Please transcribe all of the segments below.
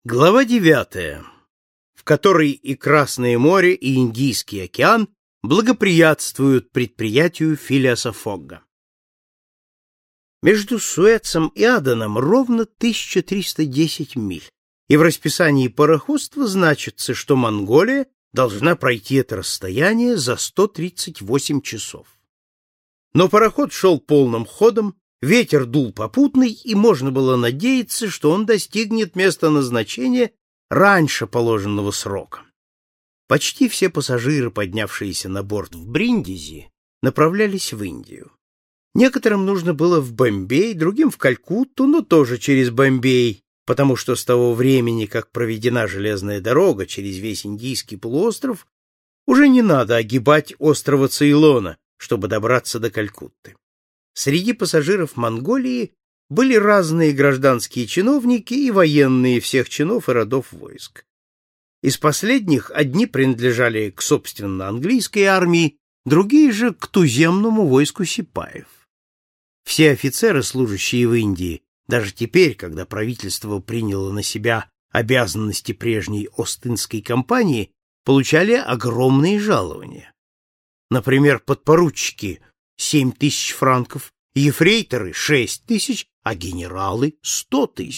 Глава 9, в которой и Красное море, и Индийский океан благоприятствуют предприятию Филиаса Фогга. Между Суэцем и Аденом ровно 1310 миль, и в расписании пароходства значится, что Монголия должна пройти это расстояние за 138 часов. Но пароход шел полным ходом, ветер дул попутный, и можно было надеяться, что он достигнет места назначения раньше положенного срока. Почти все пассажиры, поднявшиеся на борт в Бриндизи, направлялись в Индию. Некоторым нужно было в Бомбей, другим в Калькутту, но тоже через Бомбей, потому что с того времени, как проведена железная дорога через весь Индийский полуостров, уже не надо огибать острова Цейлона, чтобы добраться до Калькутты. Среди пассажиров Монголии были разные гражданские чиновники и военные всех чинов и родов войск. Из последних одни принадлежали к, собственно, английской армии, другие же к туземному войску сипаев. Все офицеры, служащие в Индии, даже теперь, когда правительство приняло на себя обязанности прежней Остинской компании, получали огромные жалования. Например, подпоручики — 7000 франков, ефрейторы — 6000, а генералы — 100 000.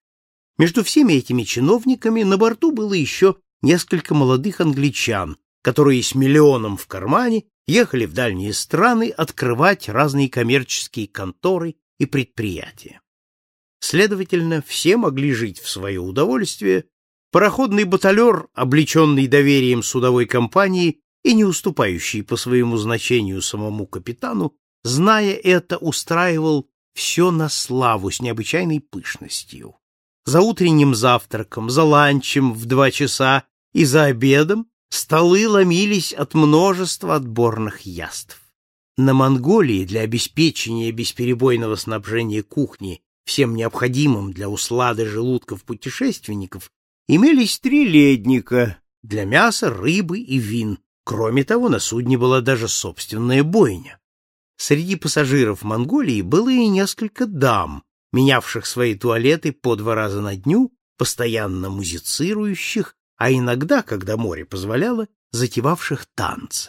Между всеми этими чиновниками на борту было еще несколько молодых англичан, которые с миллионом в кармане ехали в дальние страны открывать разные коммерческие конторы и предприятия. Следовательно, все могли жить в свое удовольствие. Пароходный баталер, облеченный доверием судовой компании и не уступающий по своему значению самому капитану, зная это, устраивал все на славу с необычайной пышностью. За утренним завтраком, за ланчем в 2 часа и за обедом столы ломились от множества отборных яств. На Монголии для обеспечения бесперебойного снабжения кухни всем необходимым для услады желудков путешественников имелись 3 ледника для мяса, рыбы и вин. Кроме того, на судне была даже собственная бойня. Среди пассажиров Монголии было и несколько дам, менявших свои туалеты по 2 раза на дню, постоянно музицирующих, а иногда, когда море позволяло, затевавших танцы.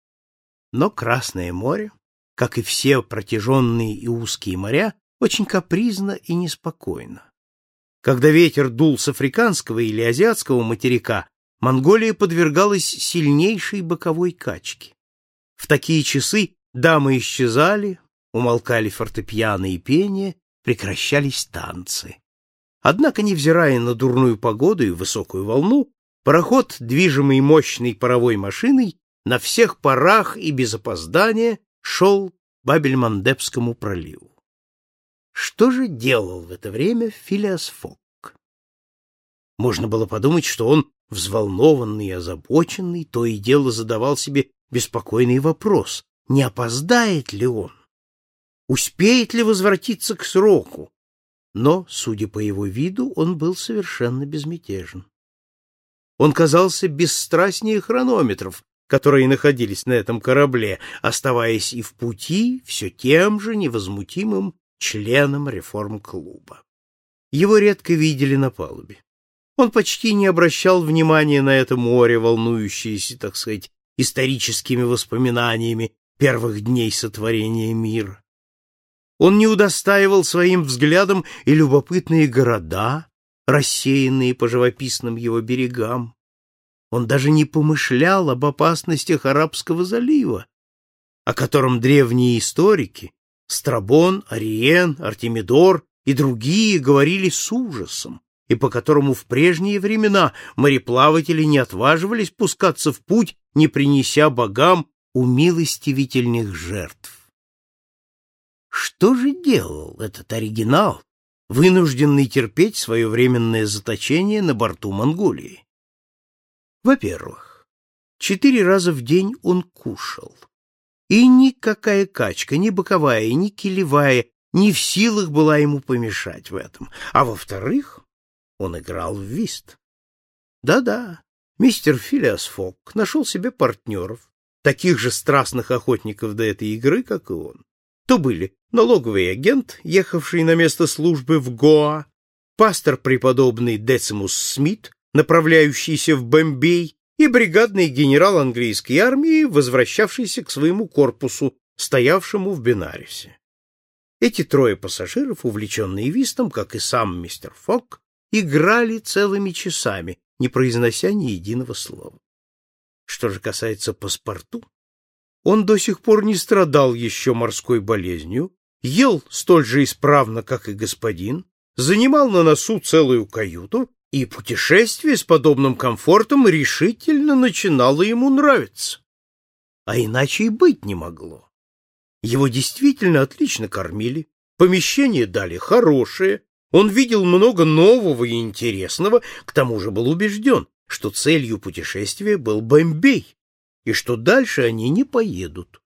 Но Красное море, как и все протяженные и узкие моря, очень капризно и неспокойно. Когда ветер дул с африканского или азиатского материка, Монголия подвергалась сильнейшей боковой качке. В такие часы дамы исчезали, умолкали фортепиано и пение, прекращались танцы. Однако, невзирая на дурную погоду и высокую волну, пароход, движимый мощной паровой машиной, на всех парах и без опоздания шел к Бабель-Мандебскому проливу. Что же делал в это время Филиас Фогг? Можно было подумать, что он, взволнованный и озабоченный, то и дело задавал себе беспокойный вопрос: не опоздает ли он? Успеет ли возвратиться к сроку? Но, судя по его виду, он был совершенно безмятежен. Он казался бесстрастнее хронометров, которые находились на этом корабле, оставаясь и в пути все тем же невозмутимым членом реформ-клуба. Его редко видели на палубе. Он почти не обращал внимания на это море, волнующееся, так сказать, историческими воспоминаниями первых дней сотворения мира. Он не удостаивал своим взглядом и любопытные города, рассеянные по живописным его берегам. Он даже не помышлял об опасностях Арабского залива, о котором древние историки Страбон, Ариен, Артемидор и другие говорили с ужасом, и по которому в прежние времена мореплаватели не отваживались пускаться в путь, не принеся богам умилостивительных жертв. Что же делал этот оригинал, вынужденный терпеть свое временное заточение на борту Монголии? Во-первых, 4 раза в день он кушал, и никакая качка, ни боковая, ни килевая, не в силах была ему помешать в этом. А во-вторых, он играл в вист. Да-да, мистер Филиас Фогг нашел себе партнеров, таких же страстных охотников до этой игры, как и он. То были налоговый агент, ехавший на место службы в Гоа, пастор преподобный Децимус Смит, направляющийся в Бомбей, и бригадный генерал английской армии, возвращавшийся к своему корпусу, стоявшему в Бенарисе. Эти трое пассажиров, увлеченные вистом, как и сам мистер Фок, играли целыми часами, не произнося ни единого слова. Что же касается паспорту, он до сих пор не страдал еще морской болезнью, ел столь же исправно, как и господин, занимал на носу целую каюту, и путешествие с подобным комфортом решительно начинало ему нравиться. А иначе и быть не могло. Его действительно отлично кормили, помещение дали хорошее, он видел много нового и интересного, к тому же был убежден, что целью путешествия был Бомбей, и что дальше они не поедут.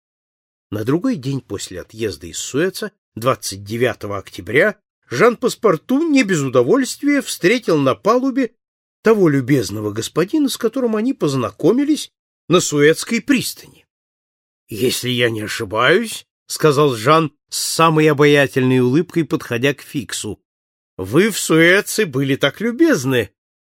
На другой день после отъезда из Суэца, 29 октября, Жан-Паспарту не без удовольствия встретил на палубе того любезного господина, с которым они познакомились на Суэцкой пристани. — Если я не ошибаюсь, — сказал Жан с самой обаятельной улыбкой, подходя к Фиксу, — вы в Суэце были так любезны.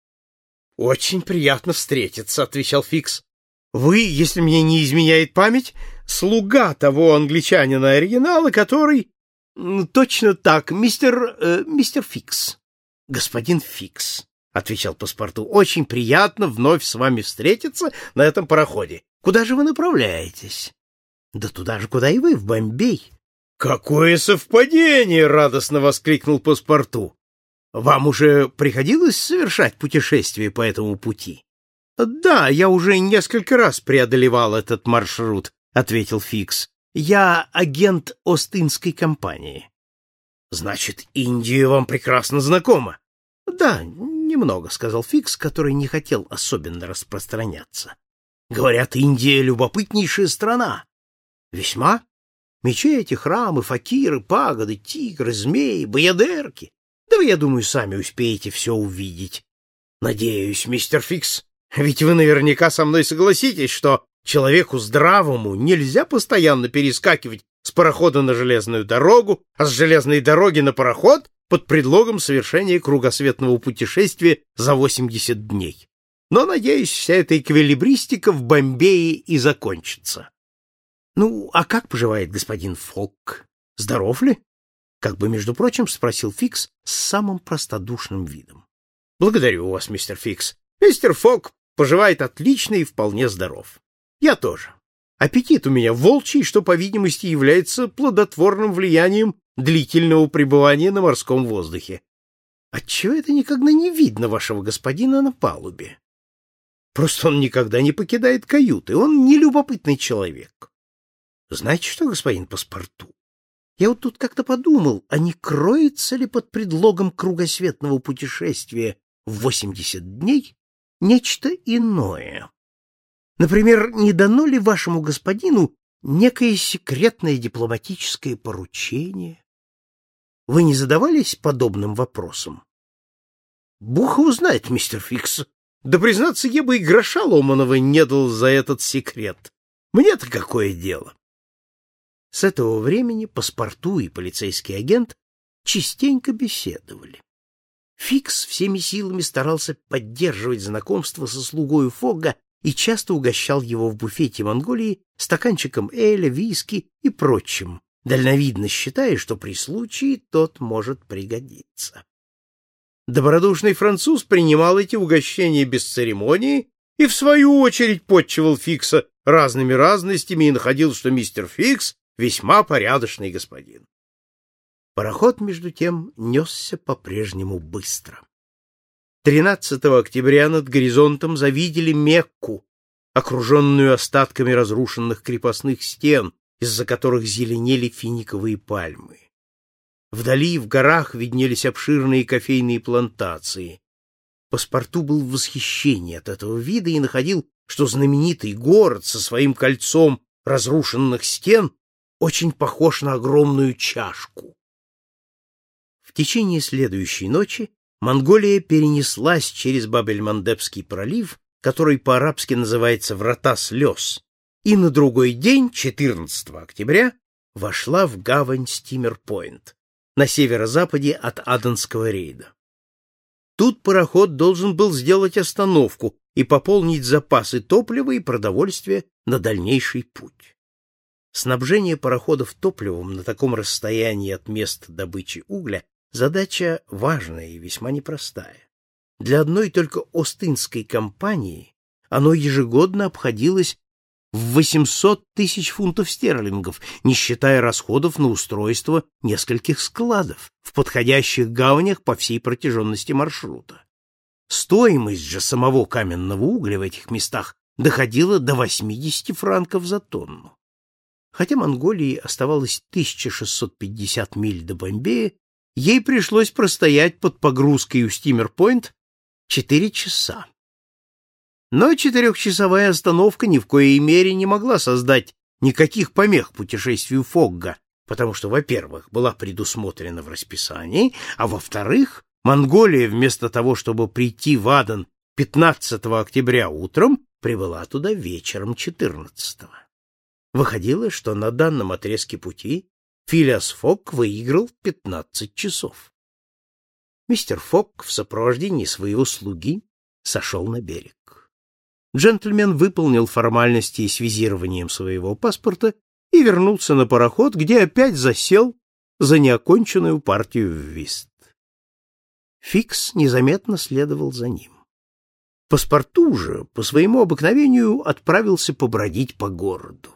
— Очень приятно встретиться, — отвечал Фикс. — Вы, если мне не изменяет память, слуга того англичанина-оригинала, который... — Точно так, мистер Фикс. — Господин Фикс, — отвечал паспорту, — очень приятно вновь с вами встретиться на этом пароходе. Куда же вы направляетесь? — Да туда же, куда и вы, в Бомбей. — Какое совпадение! — радостно воскликнул паспорту. — Вам уже приходилось совершать путешествие по этому пути? — Да, я уже несколько раз преодолевал этот маршрут, — ответил Фикс. Я агент Ост-Индской компании. — Значит, Индия вам прекрасно знакома? — Да, немного, — сказал Фикс, который не хотел особенно распространяться. — Говорят, Индия — любопытнейшая страна. — Весьма. Мечети, храмы, факиры, пагоды, тигры, змеи, баядерки. Да вы, я думаю, сами успеете все увидеть. Надеюсь, мистер Фикс, ведь вы наверняка со мной согласитесь, что человеку здравому нельзя постоянно перескакивать с парохода на железную дорогу, а с железной дороги на пароход под предлогом совершения кругосветного путешествия за 80 дней. Но, надеюсь, вся эта эквилибристика в Бомбее и закончится. Ну, а как поживает господин Фок? Здоров ли? Как бы, между прочим, спросил Фикс с самым простодушным видом. Благодарю вас, мистер Фикс. Мистер Фок поживает отлично и вполне здоров. Я тоже. Аппетит у меня волчий, что, по видимости, является плодотворным влиянием длительного пребывания на морском воздухе. Отчего это никогда не видно вашего господина на палубе? Просто он никогда не покидает каюты, он не любопытный человек. Знаете что, господин паспорту? Я вот тут как-то подумал, а не кроется ли под предлогом кругосветного путешествия в 80 дней нечто иное? Например, не дано ли вашему господину некое секретное дипломатическое поручение? Вы не задавались подобным вопросом? Бог его знает, мистер Фикс. Да, признаться, я бы и гроша ломаного не дал за этот секрет. Мне-то какое дело? С этого времени паспорту и полицейский агент частенько беседовали. Фикс всеми силами старался поддерживать знакомство со слугою Фогга и часто угощал его в буфете Монголии стаканчиком эля, виски и прочим, дальновидно считая, что при случае тот может пригодиться. Добродушный француз принимал эти угощения без церемонии и, в свою очередь, подчивал Фикса разными разностями и находил, что мистер Фикс весьма порядочный господин. Пароход, между тем, несся по-прежнему быстро. 13 октября над горизонтом завидели Мекку, окруженную остатками разрушенных крепостных стен, из-за которых зеленели финиковые пальмы. Вдали, в горах, виднелись обширные кофейные плантации. Паспорту был в восхищении от этого вида и находил, что знаменитый город со своим кольцом разрушенных стен очень похож на огромную чашку. В течение следующей ночи Монголия перенеслась через Баб-эль-Мандебский пролив, который по-арабски называется «Врата слез», и на другой день, 14 октября, вошла в гавань Стимер-Пойнт, на северо-западе от Аденского рейда. Тут пароход должен был сделать остановку и пополнить запасы топлива и продовольствия на дальнейший путь. Снабжение пароходов топливом на таком расстоянии от места добычи угля — задача важная и весьма непростая. Для одной только Остинской компании оно ежегодно обходилось в 800 тысяч фунтов стерлингов, не считая расходов на устройство нескольких складов в подходящих гаванях по всей протяженности маршрута. Стоимость же самого каменного угля в этих местах доходила до 80 франков за тонну. Хотя Монголии оставалось 1650 миль до Бомбея, ей пришлось простоять под погрузкой у Стимер-Пойнт 4 часа. Но 4-часовая остановка ни в коей мере не могла создать никаких помех путешествию Фогга, потому что, во-первых, была предусмотрена в расписании, а во-вторых, Монголия вместо того, чтобы прийти в Аден 15 октября утром, прибыла туда вечером 14-го. Выходило, что на данном отрезке пути Филиас Фогг выиграл 15 часов. Мистер Фогг в сопровождении своего слуги сошел на берег. Джентльмен выполнил формальности с визированием своего паспорта и вернулся на пароход, где опять засел за неоконченную партию в вист. Фикс незаметно следовал за ним. Паспорту же, по своему обыкновению, отправился побродить по городу.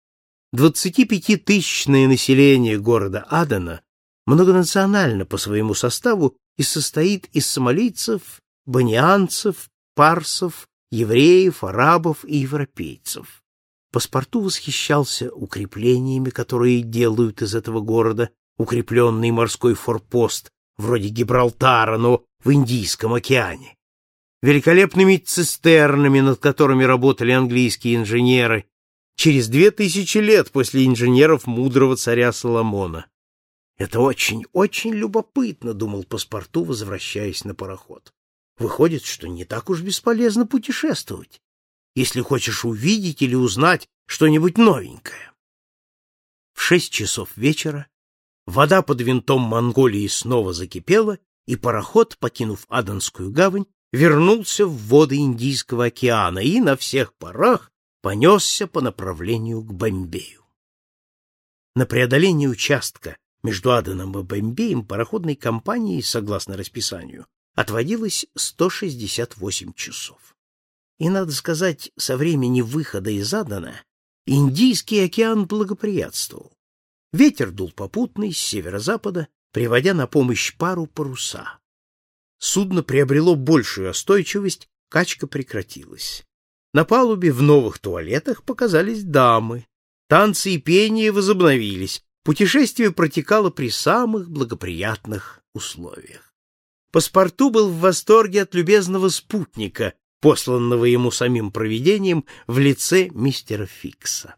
25-тысячное население города Адена многонационально по своему составу и состоит из сомалийцев, банианцев, парсов, евреев, арабов и европейцев. Паспорту восхищался укреплениями, которые делают из этого города укрепленный морской форпост, вроде Гибралтара, но в Индийском океане, великолепными цистернами, над которыми работали английские инженеры через 2000 лет после инженеров мудрого царя Соломона. Это очень любопытно, думал Паспорту, возвращаясь на пароход. Выходит, что не так уж бесполезно путешествовать, если хочешь увидеть или узнать что-нибудь новенькое. В 6 часов вечера вода под винтом Монголии снова закипела, и пароход, покинув Аденскую гавань, вернулся в воды Индийского океана и на всех парах понесся по направлению к Бомбею. На преодоление участка между Аденом и Бомбеем пароходной компанией, согласно расписанию, отводилось 168 часов. И, надо сказать, со времени выхода из Адена Индийский океан благоприятствовал. Ветер дул попутный с северо-запада, приводя на помощь пару паруса. Судно приобрело большую остойчивость, качка прекратилась. На палубе в новых туалетах показались дамы. Танцы и пение возобновились. Путешествие протекало при самых благоприятных условиях. Паспорту был в восторге от любезного спутника, посланного ему самим провидением в лице мистера Фикса.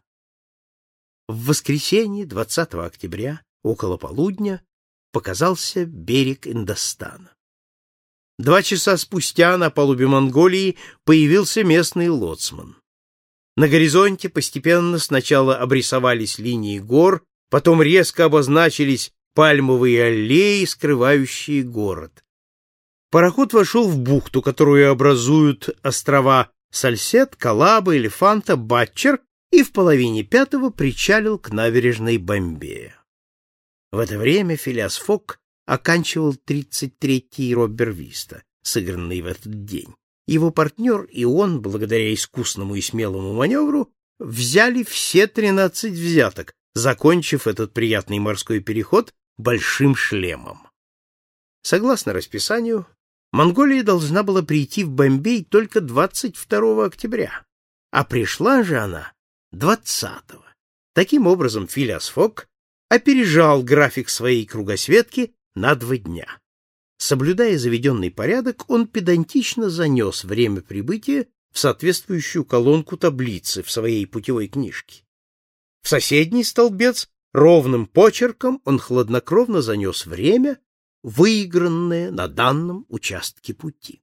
В воскресенье, 20 октября, около полудня, показался берег Индостана. 2 часа спустя на палубе Монголии появился местный лоцман. На горизонте постепенно сначала обрисовались линии гор, потом резко обозначились пальмовые аллеи, скрывающие город. Пароход вошел в бухту, которую образуют острова Сальсет, Калаба, Элефанта, Батчер, и в 4:30 причалил к набережной Бомбея. В это время Филиас Фогг оканчивал 33-й роббер виста, сыгранный в этот день. Его партнер и он, благодаря искусному и смелому маневру, взяли все 13 взяток, закончив этот приятный морской переход большим шлемом. Согласно расписанию, Монголия должна была прийти в Бомбей только 22 октября, а пришла же она 20-го. Таким образом, Филиас Фогг опережал график своей кругосветки на 2 дня. Соблюдая заведенный порядок, он педантично занес время прибытия в соответствующую колонку таблицы в своей путевой книжке. В соседний столбец ровным почерком он хладнокровно занес время, выигранное на данном участке пути.